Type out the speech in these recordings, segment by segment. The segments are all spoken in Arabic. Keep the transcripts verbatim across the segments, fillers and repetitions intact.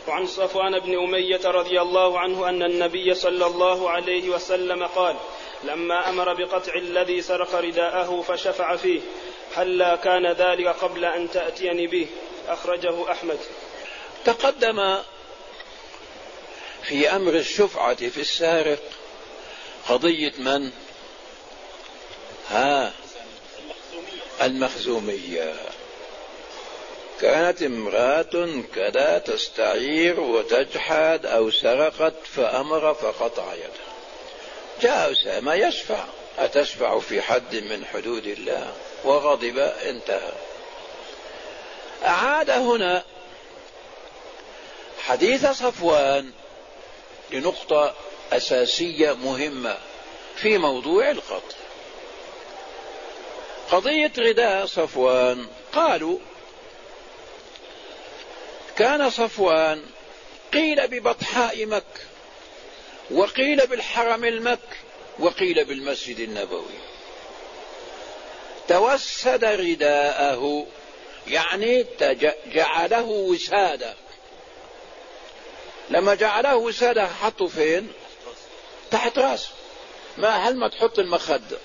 وعن صفوان بن أمية رضي الله عنه أن النبي صلى الله عليه وسلم قال لما أمر بقطع الذي سرق رداءه فشفع فيه هلا كان ذلك قبل أن تأتيني به؟ أخرجه أحمد. تقدم في أمر الشفعة في السارق قضية من؟ ها المخزومية. كانت امرأة كذا تستعير وتجحد أو سرقت فأمر فقطع يده. جاء أسامة يشفع، أتشفع في حد من حدود الله؟ وغضب، انتهى. أعاد هنا حديث صفوان لنقطة أساسية مهمة في موضوع القتل. قضية رداء صفوان، قالوا كان صفوان قيل ببطحاء مكة، وقيل بالحرم المكي، وقيل بالمسجد النبوي. توسد رداءه يعني جعله وسادة. لما جعله وسادة حطه فين؟ تحت راسه. ما هل ما تحط المخدة.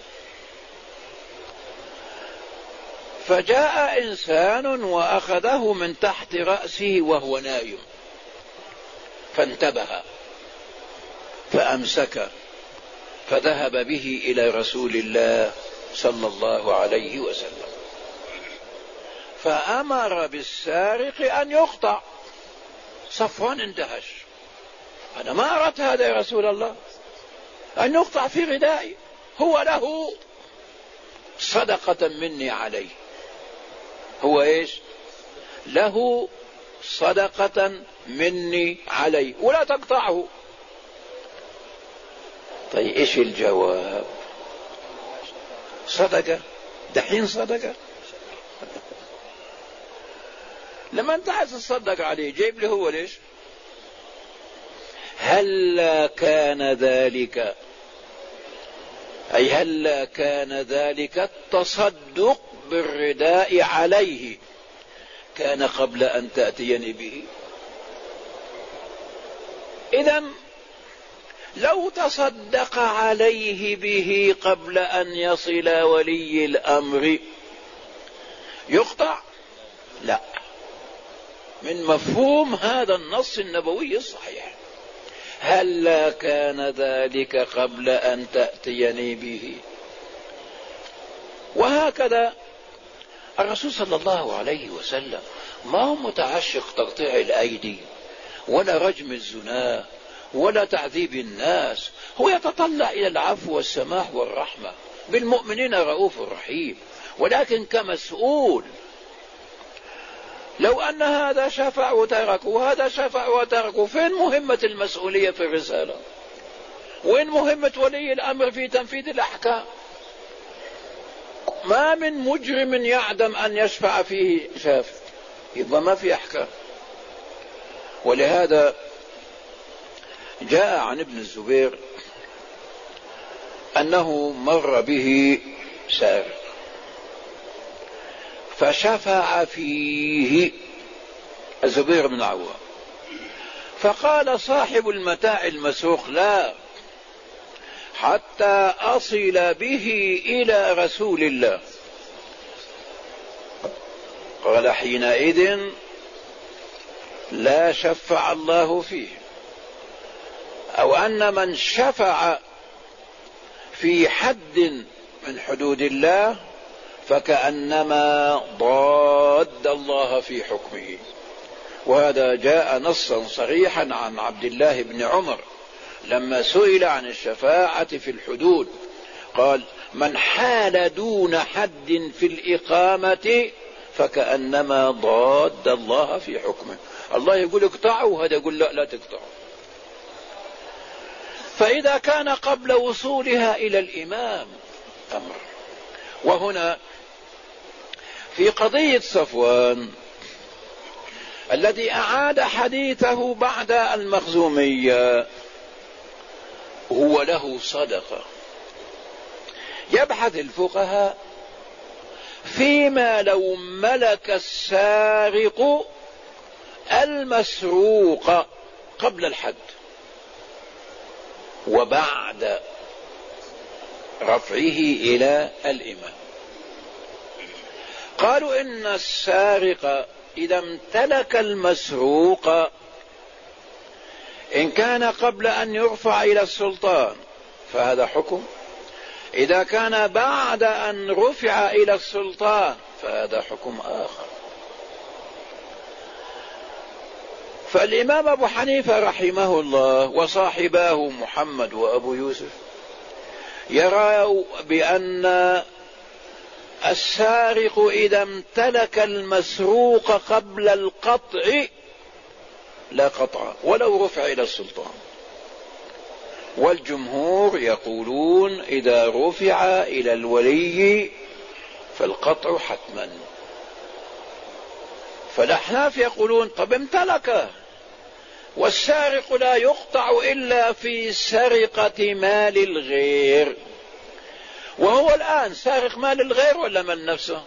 فجاء إنسان وأخذه من تحت رأسه وهو نايم، فانتبه فأمسك، فذهب به إلى رسول الله صلى الله عليه وسلم، فأمر بالسارق أن يقطع. صفوان اندهش، أنا ما أردت هذا يا رسول الله، أن يقطع في ردائي، هو له صدقة مني عليه. هو إيش؟ له صدقة مني عليه ولا تقطعه. طيب إيش الجواب؟ صدقة، دحين صدقة. لما انت عايز تصدق عليه جيب له هو ليش؟ هل كان ذلك، أي هل كان ذلك التصدق بالرداء عليه كان قبل أن تأتيني به؟ إذن لو تصدق عليه به قبل أن يصل ولي الأمر يقطع؟ لا، من مفهوم هذا النص النبوي الصحيح. هل كان ذلك قبل أن تأتيني به؟ وهكذا الرسول صلى الله عليه وسلم ما هو متعشق تقطيع الأيدي ولا رجم الزنا ولا تعذيب الناس، هو يتطلع إلى العفو والسماح والرحمة، بالمؤمنين رؤوف رحيم. ولكن كمسؤول، لو أن هذا شفع وترك وهذا شفع وترك، فين مهمة المسؤولية في الرسالة؟ وين مهمة ولي الأمر في تنفيذ الأحكام؟ ما من مجرم يعدم أن يشفع فيه شافع، يبقى ما في أحكام. ولهذا جاء عن ابن الزبير أنه مر به سارق فشفع فيه الزبير بن العوام، فقال صاحب المتاع المسروق لا حتى أصل به إلى رسول الله. قال حينئذ لا شفع الله فيه، أو أن من شفع في حد من حدود الله فكأنما ضاد الله في حكمه. وهذا جاء نصا صريحا عن عبد الله بن عمر لما سئل عن الشفاعة في الحدود قال من حال دون حد في الإقامة فكأنما ضاد الله في حكمه. الله يقول اقطعوا، هذا يقول لا لا تقطعوا. فإذا كان قبل وصولها إلى الإمام أمر. وهنا في قضية صفوان الذي أعاد حديثه بعد المخزومية هو له صدقة. يبحث الفقهاء فيما لو ملك السارق المسروق قبل الحد وبعد رفعه إلى الإمام. قالوا إن السارق إذا امتلك المسروق إن كان قبل أن يرفع إلى السلطان فهذا حكم، إذا كان بعد أن رفع إلى السلطان فهذا حكم آخر. فالإمام أبو حنيفة رحمه الله وصاحباه محمد وأبو يوسف يرى بأن السارق إذا امتلك المسروق قبل القطع لا قطع ولو رفع إلى السلطان، والجمهور يقولون إذا رفع إلى الولي فالقطع حتما. فالأحناف يقولون طب امتلكه، والسارق لا يقطع إلا في سرقة مال الغير، وهو الآن سارق مال الغير ولا مال نفسه؟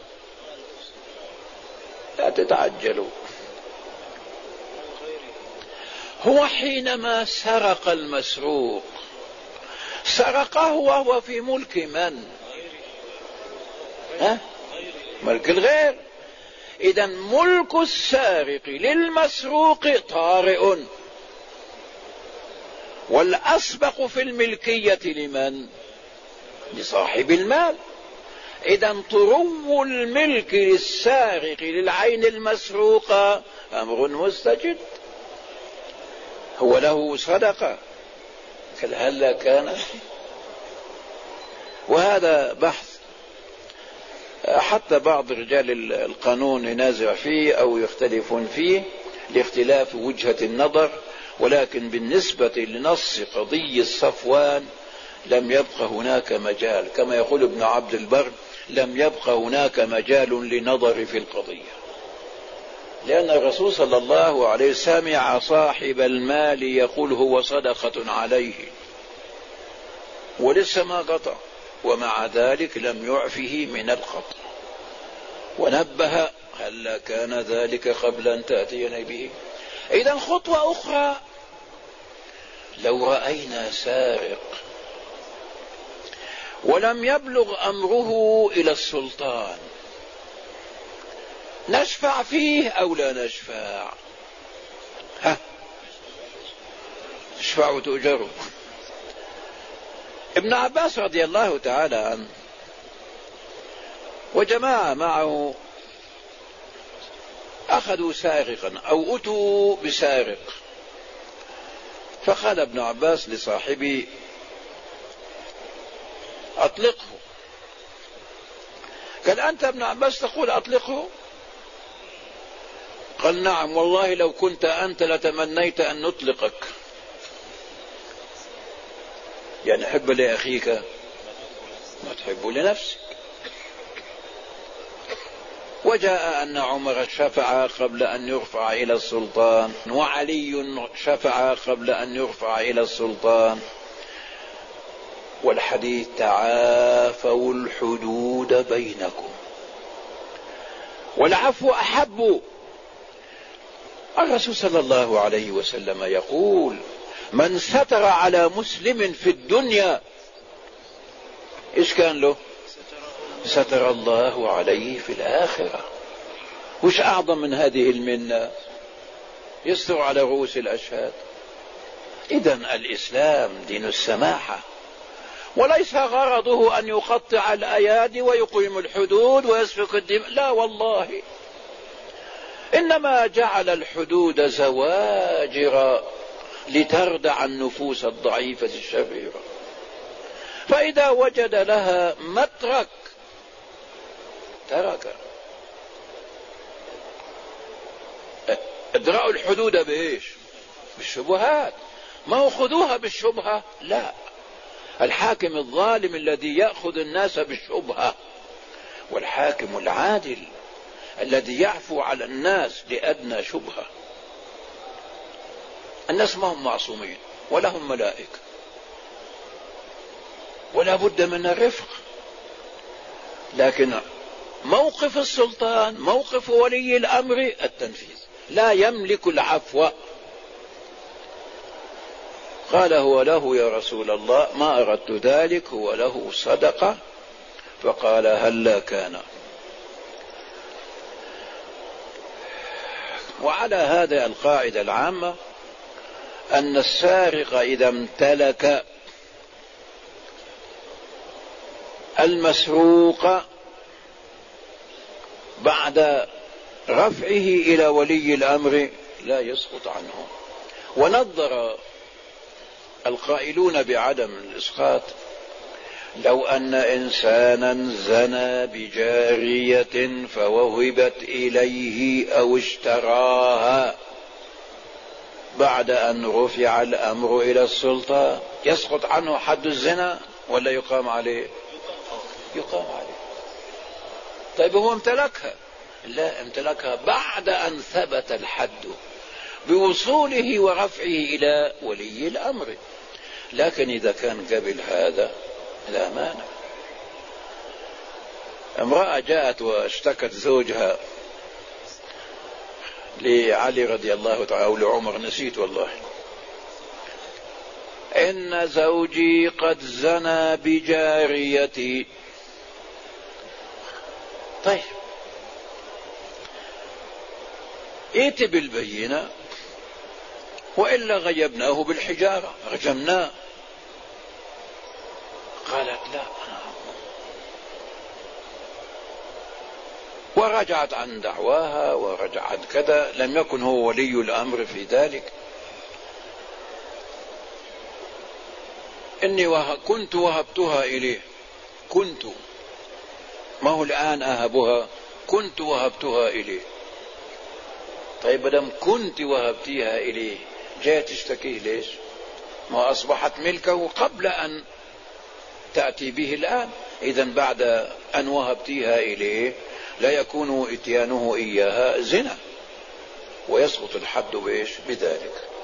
لا تتعجلوا. هو حينما سرق المسروق سرقه وهو في ملك من؟ ها؟ ملك الغير. إذا ملك السارق للمسروق طارئ، والأسبق في الملكية لمن؟ لصاحب المال. إذا طرو الملك للسارق للعين المسروقة أمر مستجد، هو له صدقة هلا كان. وهذا بحث حتى بعض رجال القانون ينازع فيه أو يختلفون فيه لاختلاف وجهة النظر، ولكن بالنسبة لنص قضية صفوان لم يبق هناك مجال، كما يقول ابن عبد البر لم يبق هناك مجال لنظر في القضية، لأن الرسول صلى الله عليه وسلم سمع صاحب المال يقول هو صدقة عليه ولسه ما قطع، ومع ذلك لم يعفه من القطع، ونبه هل كان ذلك قبل أن تأتينا به. إذا خطوة أخرى، لو رأينا سارق ولم يبلغ أمره إلى السلطان نشفع فيه أو لا نشفع؟ ها، اشفعوا تؤجروا. ابن عباس رضي الله تعالى عنه وجماعة معه أخذوا سارقا أو أتوا بسارق، فقال ابن عباس لصاحبه أطلقه. قال أنت ابن عباس تقول أطلقه؟ قال نعم والله لو كنت أنت لتمنيت أن نطلقك. يعني حب لأخيك ما تحب لنفسك. وجاء أن عمر شفع قبل أن يرفع إلى السلطان، وعلي شفع قبل أن يرفع إلى السلطان، والحديث تعافوا الحدود بينكم والعفو أحب. الرسول صلى الله عليه وسلم يقول من ستر على مسلم في الدنيا إيش كان له؟ ستر الله عليه في الآخرة. وش أعظم من هذه المنة؟ يستر على رؤوس الأشهاد. إذن الإسلام دين السماحة، وليس غرضه أن يقطع الأيادي ويقيم الحدود ويسفك الدماء، لا والله، إنما جعل الحدود زواجر لتردع النفوس الضعيفة الشريرة، فإذا وجد لها مترك ترك. ادرأوا الحدود بإيش؟ بالشبهات. ما هو خذوها بالشبهة، لا، الحاكم الظالم الذي يأخذ الناس بالشبهة، والحاكم العادل الذي يعفو على الناس لأدنى شبهة. الناس ما هم معصومين ولا هم ملائكة، ولا بد من الرفق، لكن موقف السلطان موقف ولي الأمر التنفيذ. لا يملك العفو. قال هو له يا رسول الله ما أردت ذلك، هو له صدقة. فقال هلا كان. وعلى هذا القاعدة العامة أن السارق إذا امتلك المسروق بعد رفعه إلى ولي الأمر لا يسقط عنه. ونظر القائلون بعدم الإسقاط لو أن إنسانا زنى بجارية فوهبت إليه أو اشتراها بعد أن رفع الأمر إلى السلطة، يسقط عنه حد الزنا ولا يقام عليه؟ يقام عليه. طيب هو امتلكها؟ لا، امتلكها بعد أن ثبت الحد بوصوله ورفعه إلى ولي الأمر. لكن إذا كان قبل هذا لا مانع. امرأة جاءت واشتكت زوجها لعلي رضي الله تعالى أو لعمر، نسيت والله، إن زوجي قد زنى بجاريتي. طيب ائت بالبينة وإلا غيبناه بالحجارة رجمناه. قالت لا، ورجعت عن دعواها ورجعت كذا، لم يكن هو ولي الأمر في ذلك. إني وه... كنت وهبتها إليه، كنت، ما هو الآن أهبها، كنت وهبتها إليه. طيب بدم كنت وهبتيها إليه جاءت تشتكيه ليش؟ ما أصبحت ملكه قبل أن تأتي به الآن. إذن بعد أن وهبتيها إليه لا يكون إتيانه إياها زنا ويسقط الحد بإيش؟ بذلك.